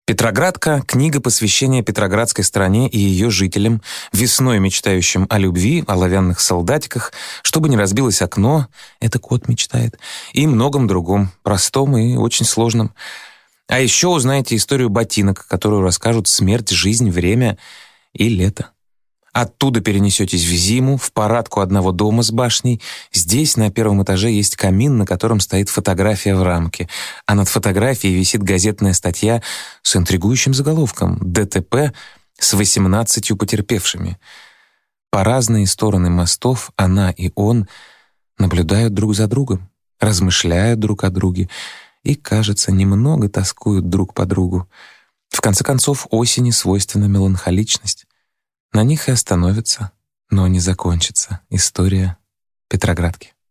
Петроградка — книга посвящения Петроградской стране и ее жителям, весной мечтающим о любви, о оловянных солдатиках, чтобы не разбилось окно, это кот мечтает, и многом другом, простом и очень сложном. А еще узнаете историю ботинок, которую расскажут смерть, жизнь, время и лето. Оттуда перенесетесь в зиму, в парадку одного дома с башней. Здесь на первом этаже есть камин, на котором стоит фотография в рамке, а над фотографией висит газетная статья с интригующим заголовком «ДТП с 18 потерпевшими». По разные стороны мостов она и он наблюдают друг за другом, размышляют друг о друге и, кажется, немного тоскуют друг по другу. В конце концов, осени свойственна меланхоличность. На них и остановится, но не закончится история Петроградки.